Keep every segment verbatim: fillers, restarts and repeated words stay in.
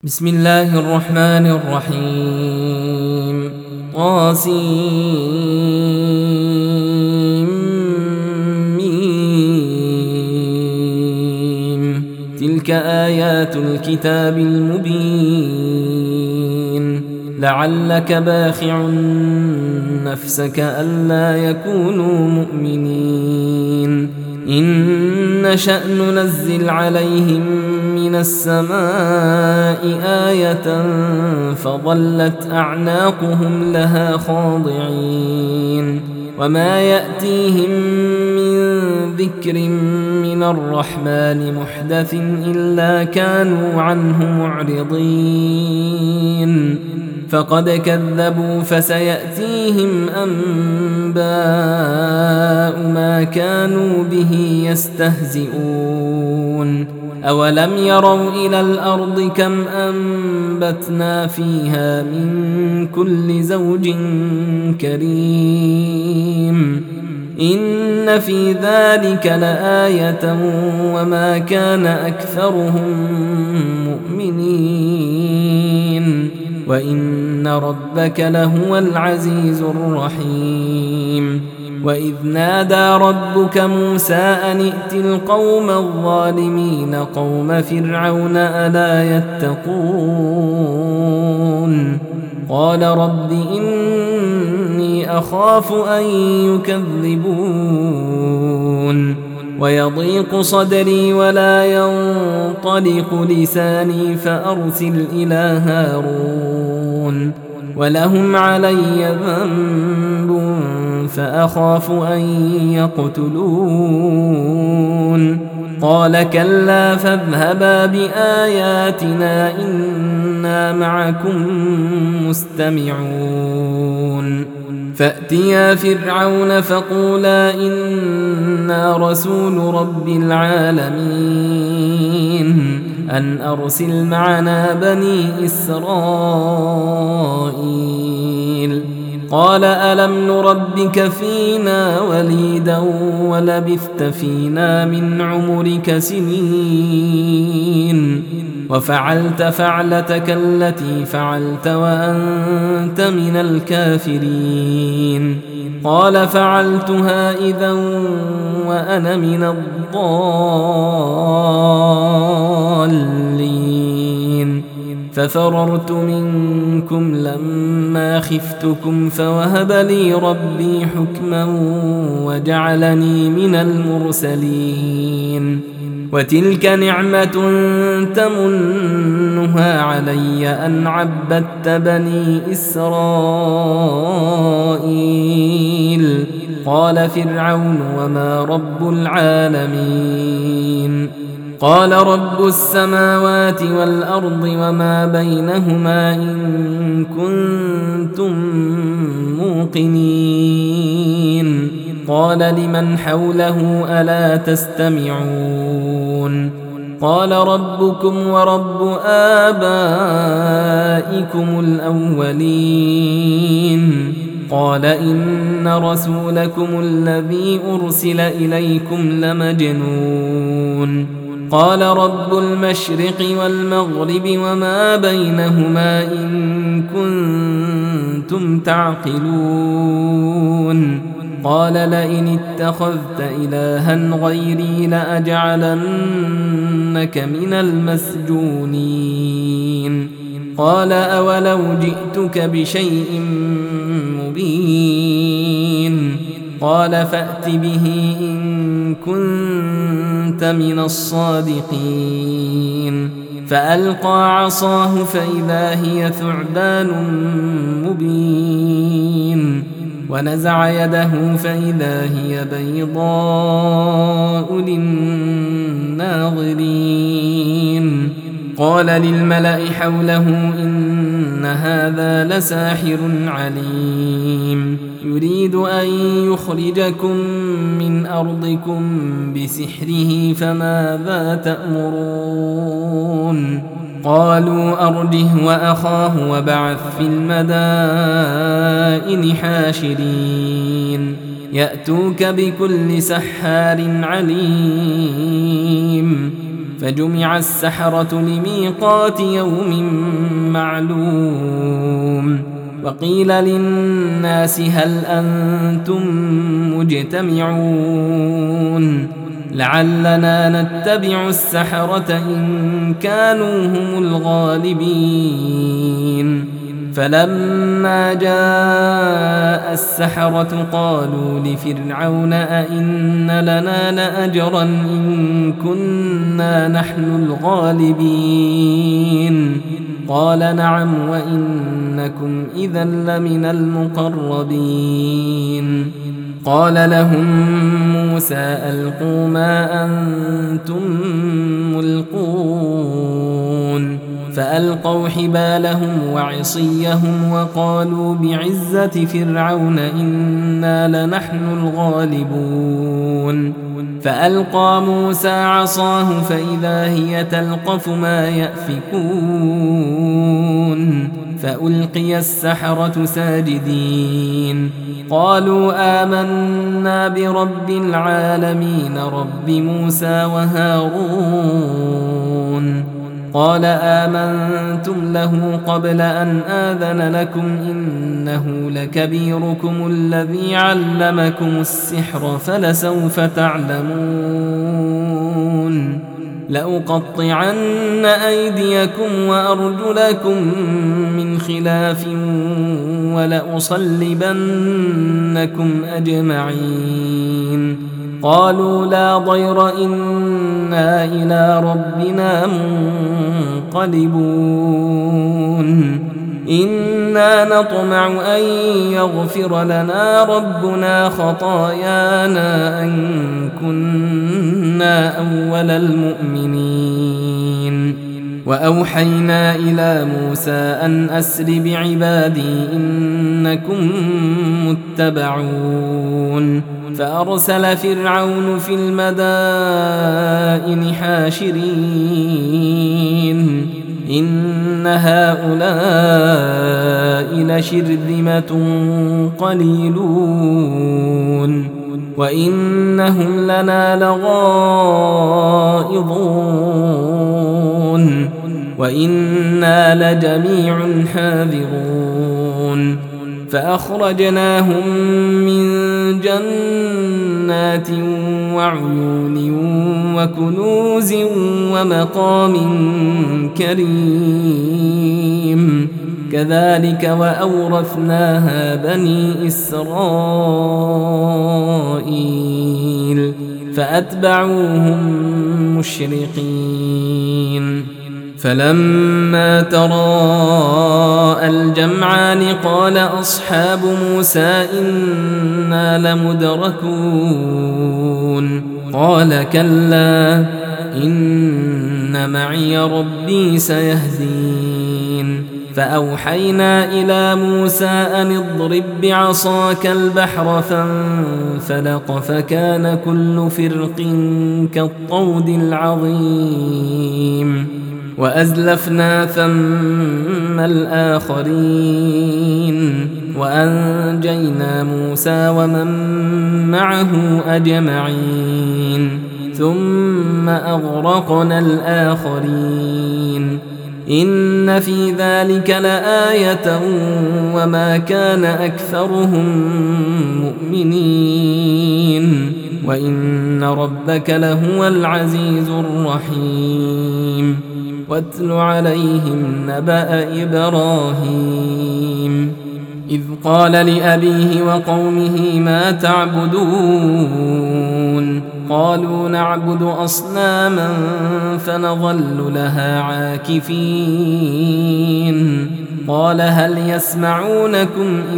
بسم الله الرحمن الرحيم طاسيم تلك آيات الكتاب المبين لعلك باخع نفسك ألا يكونوا مؤمنين إن نشأ ننزل عليهم من السماء آية فظلت أعناقهم لها خاضعين وما يأتيهم من ذكر من الرحمن محدث إلا كانوا عنه معرضين فقد كذبوا فسيأتيهم أنباء ما كانوا به يستهزئون أولم يروا إلى الأرض كم أنبتنا فيها من كل زوج كريم إن في ذلك لآية وما كان أكثرهم مؤمنين وإن ربك لهو العزيز الرحيم وإذ نادى ربك موسى أن ائت القوم الظالمين قوم فرعون ألا يتقون قال رب إني أخاف أن يكذبون ويضيق صدري ولا ينطلق لساني فأرسل إلى هارون ولهم علي ذنب فأخاف أن يقتلون قال كلا فاذهبا بآياتنا إنا معكم مستمعون فأتيا فرعون فقولا إنا رسول رب العالمين أن أرسل معنا بني إسرائيل قال ألم نربك فينا وليدا ولبثت فينا من عمرك سنين وفعلت فعلتك التي فعلت وأنت من الكافرين قال فعلتها إذا وأنا من الضالين ففررت منكم لما خفتكم فوهب لي ربي حكما وجعلني من المرسلين وتلك نعمة تمنها علي أن عبدت بني إسرائيل قال فرعون وما رب العالمين قال رب السماوات والأرض وما بينهما إن كنتم موقنين قال لمن حوله ألا تستمعون قال ربكم ورب آبائكم الأولين قال إن رسولكم الذي أرسل إليكم لمجنون قال رب المشرق والمغرب وما بينهما إن كنتم تعقلون قال لئن اتخذت إلها غيري لأجعلنك من المسجونين قال أولو جئتك بشيء مبين قال فأت به إن كنت من الصادقين فألقى عصاه فإذا هي ثعبان مبين ونزع يده فإذا هي بيضاء للناظرين قال للملأ حوله إن هذا لساحر عليم يريد أن يخرجكم من أرضكم بسحره فماذا تأمرون قالوا أرجه وأخاه وبعث في المدائن حاشرين يأتوك بكل سحار عليم فجمع السحرة لميقات يوم معلوم وقيل للناس هل أنتم مجتمعون لعلنا نتبع السحرة إن كانوا هم الغالبين فلما جاء السحرة قالوا لفرعون أئن لنا لأجرا إن كنا نحن الغالبين قال نعم وإنكم إذا لمن المقربين قال لهم موسى ألقوا ما أنتم ملقون فألقوا حبالهم وعصيهم وقالوا بعزة فرعون إنا لنحن الغالبون فألقى موسى عصاه فإذا هي تلقف ما يأفكون فألقي السحرة ساجدين قالوا آمنا برب العالمين رب موسى وهارون قال آمنتم له قبل أن آذن لكم إنه لكبيركم الذي علمكم السحر فلسوف تعلمون لأقطعن أيديكم وأرجلكم من خلاف ولأصلبنكم أجمعين قالوا لا ضير إنا إلى ربنا منقلبون إنا نطمع أن يغفر لنا ربنا خطايانا أن كنا أول المؤمنين وأوحينا إلى موسى أن أسر بعبادي إنكم متبعون فأرسل فرعون في المدائن حاشرين إن هؤلاء لشرذمة قليلون وإنهم لنا لغائظون وإنا لجميع حاذرون فأخرجناهم من جنات وعيون وكنوز ومقام كريم كذلك وأورثناها بني إسرائيل فأتبعوهم مشرقين فلما تراءى الجمعان قال أصحاب موسى إنا لمدركون قال كلا إن معي ربي سيهدين فأوحينا إلى موسى أن اضرب بعصاك البحر فانفلق فكان كل فرق كالطود العظيم وأزلفنا ثم الآخرين وأنجينا موسى ومن معه أجمعين ثم أغرقنا الآخرين إن في ذلك لآية وما كان أكثرهم مؤمنين وإن ربك لهو العزيز الرحيم واتل عليهم نبأ إبراهيم إذ قال لأبيه وقومه ما تعبدون قالوا نعبد أصناما فنظل لها عاكفين قال هل يسمعونكم إذ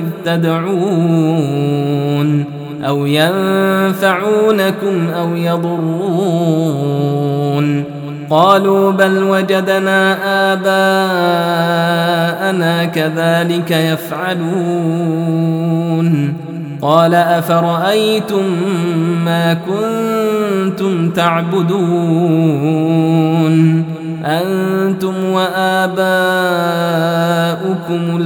تدعون أو ينفعونكم أو يضرون قالوا بل وجدنا آباءنا كذلك يفعلون قال أفرأيتم ما كنتم تعبدون أنتم وآباؤكم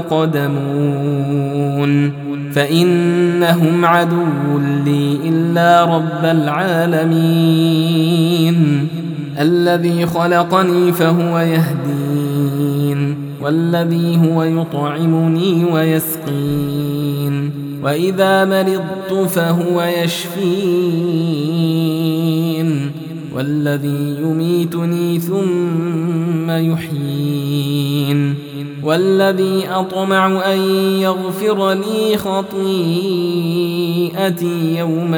الأقدمون فإنهم عدو لي إلا رب العالمين الذي خلقني فهو يهدين والذي هو يطعمني ويسقين وإذا مرضت فهو يشفين والذي يميتني ثم يحيين والذي أطمع أن يغفر لي خطيئتي يوم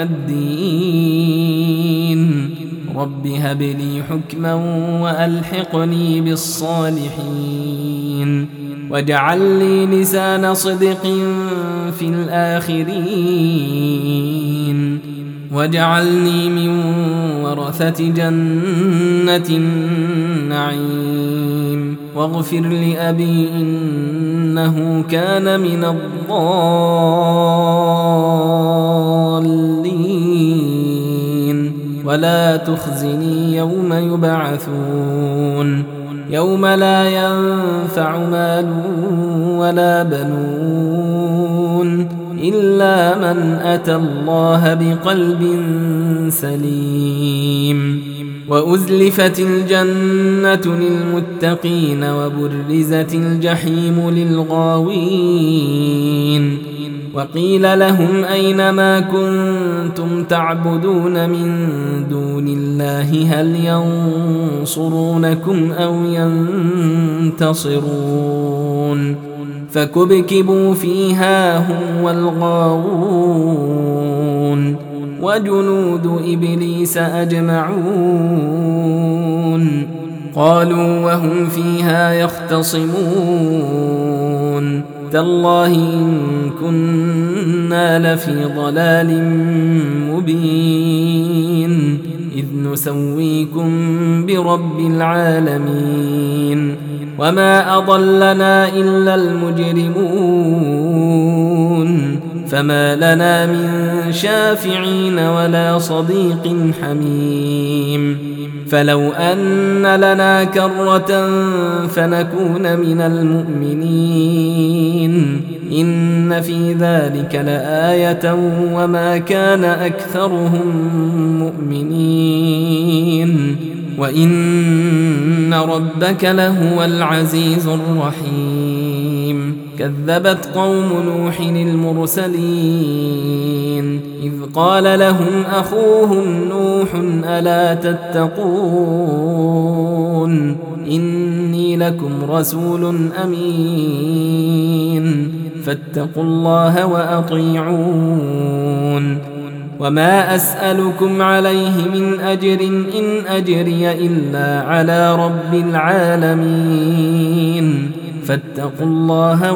الدين رب هب لي حكما وألحقني بالصالحين واجعل لي لسان صدق في الآخرين واجعلني من ورثة جنة النعيم واغفر لأبي إنه كان من الضالين ولا تخزني يوم يبعثون يوم لا ينفع مال ولا بنون إلا من أتى الله بقلب سليم وأزلفت الجنة للمتقين وبرزت الجحيم للغاوين وقيل لهم أين ما كنتم تعبدون من دون الله هل ينصرونكم أو ينتصرون فكبكبوا فيها هم والغاوون وجنود إبليس أجمعون قالوا وهم فيها يختصمون تالله إن كنا لفي ضلال مبين إذ نسويكم برب العالمين وما أضلنا إلا المجرمون فما لنا من شافعين ولا صديق حميم فلو أن لنا كرة فنكون من المؤمنين إن في ذلك لآية وما كان أكثرهم مؤمنين وإن ربك لهو العزيز الرحيم كذبت قوم نوح المرسلين إذ قال لهم أخوهم نوح ألا تتقون إني لكم رسول أمين فاتقوا الله وأطيعون وما أسألكم عليه من أجر إن أجري إلا على رب العالمين فاتقوا الله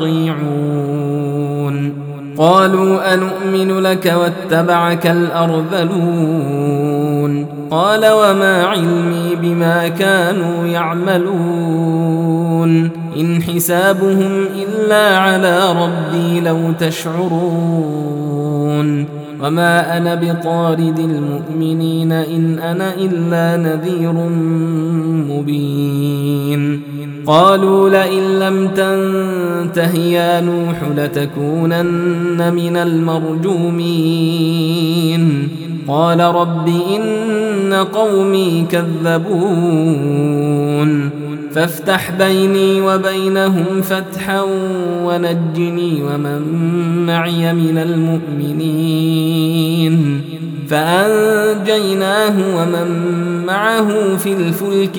وأطيعون قالوا أنؤمن لك واتبعك الأرذلون قال وما علمي بما كانوا يعملون إن حسابهم إلا على ربي لو تشعرون وما أنا بطارد المؤمنين إن أنا إلا نذير مبين قالوا لئن لم تنته يا نوح لتكونن من المرجومين قال رب إن قومي كذبون فافتح بيني وبينهم فتحا ونجني ومن معي من المؤمنين فأنجيناه ومن معه في الفلك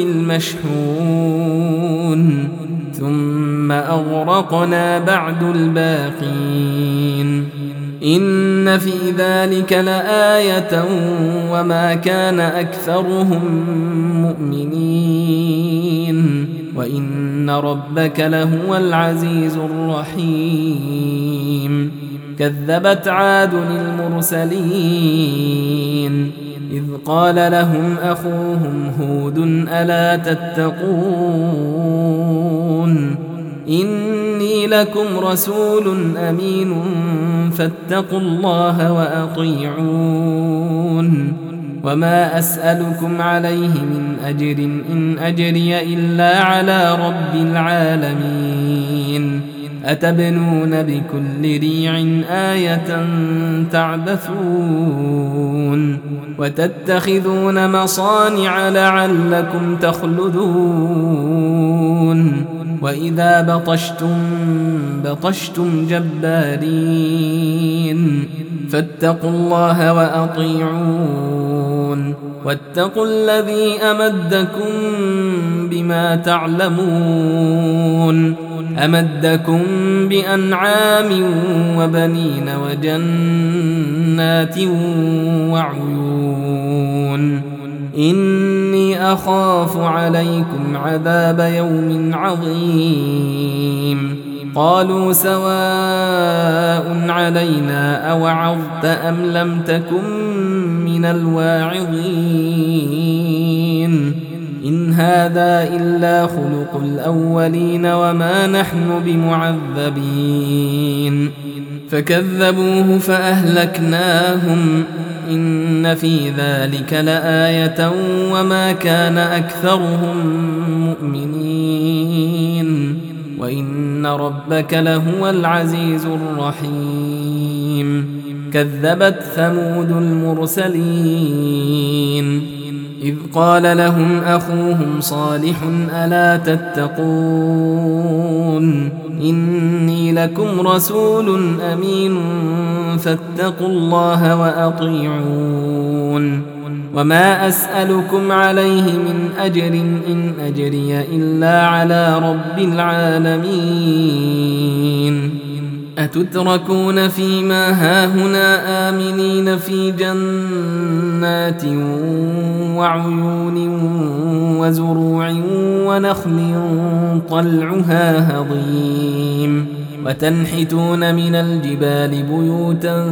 المشحون ثم أغرقنا بعد الباقين إن في ذلك لآية وما كان أكثرهم مؤمنين وإن ربك لهو العزيز الرحيم كذبت عاد المرسلين إذ قال لهم أخوهم هود ألا تتقون إني لكم رسول أمين فاتقوا الله وأطيعون وما أسألكم عليه من أجر إن أجري إلا على رب العالمين أتبنون بكل ريع آية تعبثون وتتخذون مصانع لعلكم تخلدون وإذا بطشتم بطشتم جبارين فاتقوا الله وأطيعون واتقوا الذي أمدكم بما تعلمون أمدكم بأنعام وبنين وجنات وعيون إني أخاف عليكم عذاب يوم عظيم قالوا سواء علينا أوعظت أم لم تكن من الواعظين إن هذا إلا خلق الأولين وما نحن بمعذبين فكذبوه فأهلكناهم إن في ذلك لآية وما كان أكثرهم مؤمنين وإن ربك لهو العزيز الرحيم كذبت ثمود المرسلين إذ قال لهم أخوهم صالح ألا تتقون إني لكم رسول أمين فاتقوا الله وأطيعون وما أسألكم عليه من أجر إن أجري إلا على رب العالمين أتتركون فيما هاهنا آمنين في جنات وعيون وزروع ونخل طلعها هضيم وتنحتون من الجبال بيوتا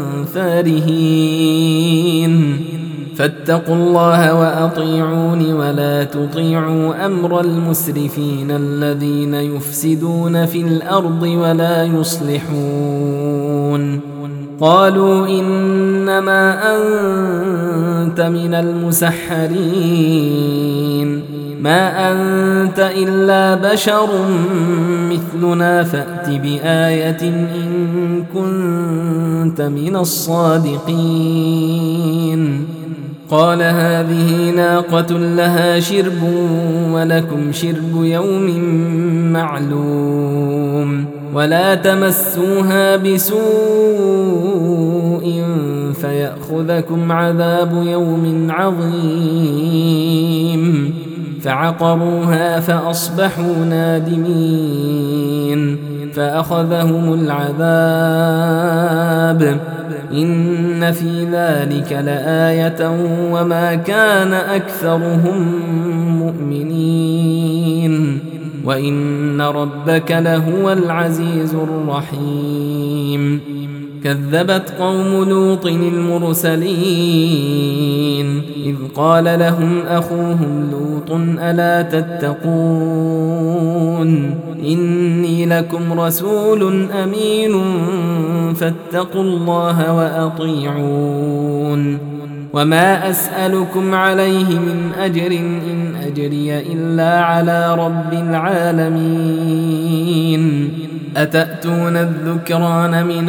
فارهين فاتقوا الله وأطيعون ولا تطيعوا أمر المسرفين الذين يفسدون في الأرض ولا يصلحون قالوا إنما أنت من المسحرين ما أنت إلا بشر مثلنا فأت بآية إن كنت من الصادقين قال هذه ناقة لها شرب ولكم شرب يوم معلوم ولا تمسوها بسوء فيأخذكم عذاب يوم عظيم فعقروها فأصبحوا نادمين فأخذهم العذاب إن في ذلك لآية وما كان أكثرهم مؤمنين وإن ربك لهو العزيز الرحيم كذبت قوم لوط المرسلين إذ قال لهم أخوهم لوط ألا تتقون إني لكم رسول أمين فاتقوا الله وأطيعون وما أسألكم عليه من أجر إن أجري إلا على رب العالمين أتأتون الذكران من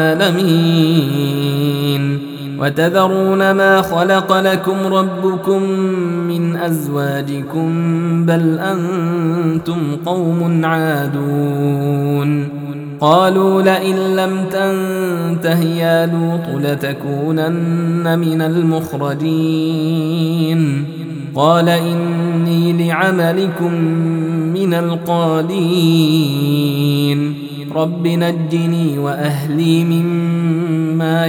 العالمين وتذرون ما خلق لكم ربكم من أزواجكم بل أنتم قوم عادون قالوا لئن لم تنته يا لوط لتكونن من المخرجين قال إني لعملكم من القالين رب نجني وأهلي مما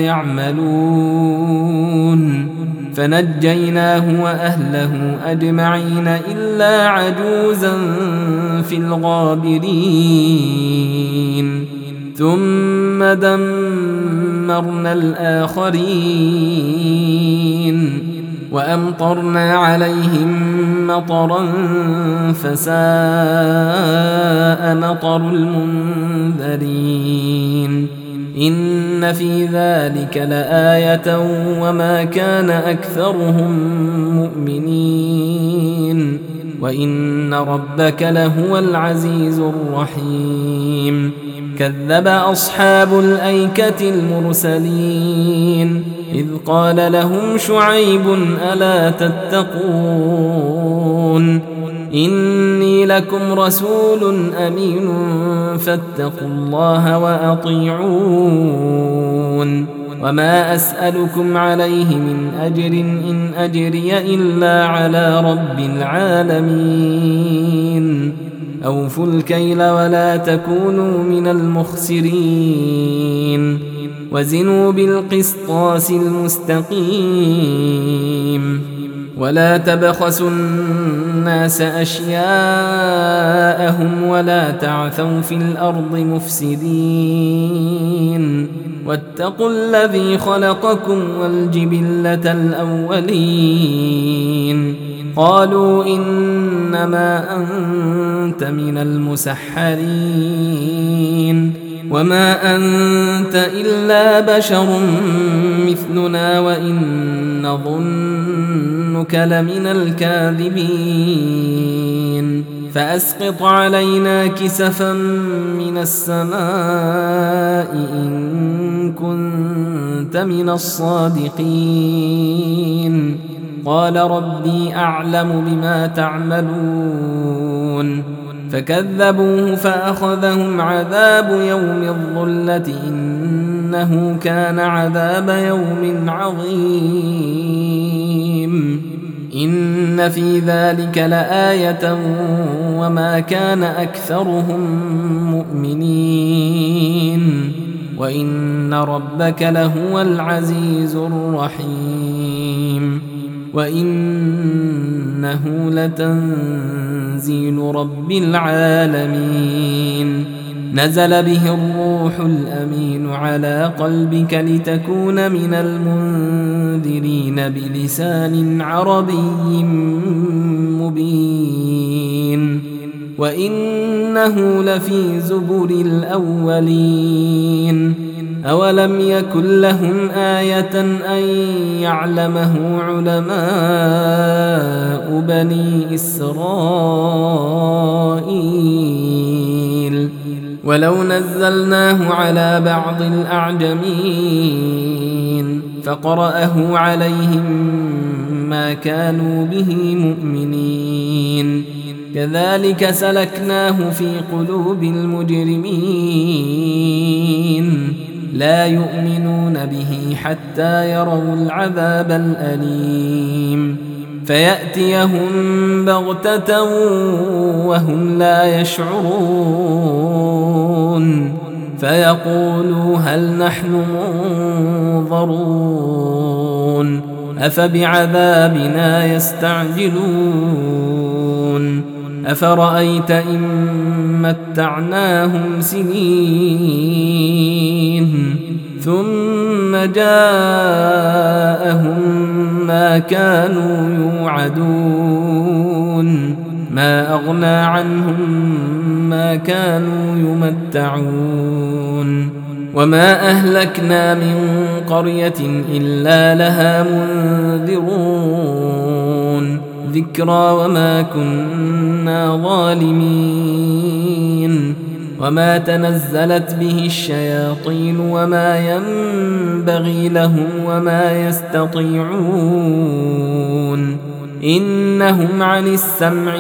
يعملون فنجيناه وأهله أجمعين إلا عجوزا في الغابرين ثم دمرنا الآخرين وأمطرنا عليهم مطرا فساء مطر المنذرين إن في ذلك لآية وما كان أكثرهم مؤمنين وإن ربك لهو العزيز الرحيم كذب أصحاب الأيكة المرسلين إذ قال لهم شعيب ألا تتقون إني لكم رسول أمين فاتقوا الله وأطيعون وما أسألكم عليه من أجر إن أجري إلا على رب العالمين أوفوا الكيل ولا تكونوا من المخسرين وزنوا بالقسطاس المستقيم ولا تبخسوا الناس أشياءهم ولا تعثوا في الأرض مفسدين واتقوا الذي خلقكم والجبلة الأولين قالوا إنما أنت من المسحرين وما أنت إلا بشر مثلنا وإن نظنك لمن الكاذبين فأسقط علينا كسفا من السماء إن كنت من الصادقين قال ربي أعلم بما تعملون فكذبوه فأخذهم عذاب يوم الظلة إنه كان عذاب يوم عظيم إن في ذلك لآية وما كان أكثرهم مؤمنين وإن ربك لهو العزيز الرحيم وإنه لتنزيل رب العالمين نزل به الروح الأمين على قلبك لتكون من المنذرين بلسان عربي مبين وإنه لفي زبر الأولين أولم يكن لهم آية أن يعلمه علماء بني إسرائيل ولو نزلناه على بعض الأعجمين فقرأه عليهم ما كانوا به مؤمنين كذلك سلكناه في قلوب المجرمين لا يؤمنون به حتى يروا العذاب الأليم فيأتيهم بغتة وهم لا يشعرون فيقولوا هل نحن منظرون أفبعذابنا يستعجلون أفرأيت إن متعناهم سنين ثم جاءهم ما كانوا يوعدون ما أغنى عنهم ما كانوا يمتعون وما أهلكنا من قرية إلا لها منذرون ذكرى وما كنا ظالمين وما تنزلت به الشياطين وما ينبغي لهم وما يستطيعون إنهم عن السمع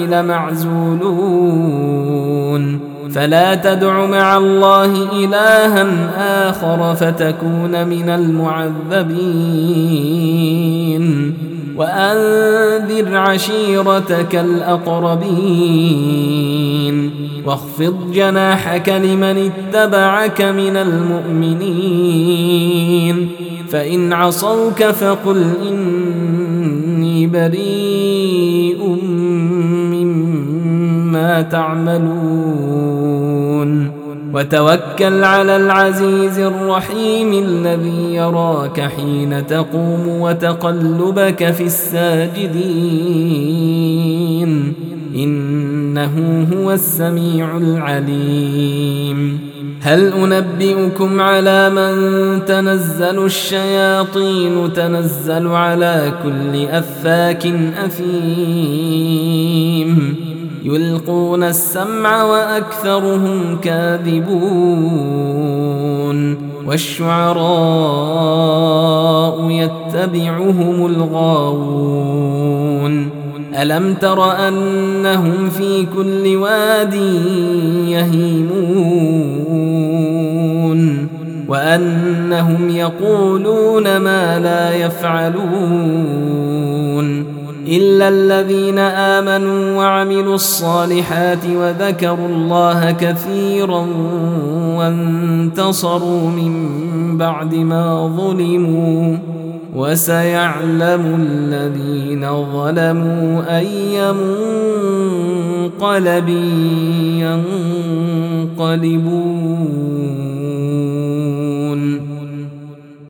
لمعزولون فلا تدع مع الله إلها آخر فتكون من المعذبين وأنذر عشيرتك الأقربين واخفض جناحك لمن اتبعك من المؤمنين فإن عصوك فقل إني بريء مما تعملون وتوكل على العزيز الرحيم الذي يراك حين تقوم وتقلبك في الساجدين إن إنه هو السميع العليم هل أنبئكم على من تنزل الشياطين تنزل على كل أفاك أثيم يلقون السمع وأكثرهم كاذبون والشعراء يتبعهم الغاوون ألم تر أنهم في كل واد يهيمون وأنهم يقولون ما لا يفعلون إلا الذين آمنوا وعملوا الصالحات وذكروا الله كثيرا وانتصروا من بعد ما ظلموا وسيعلم الذين ظلموا أي منقلب ينقلبون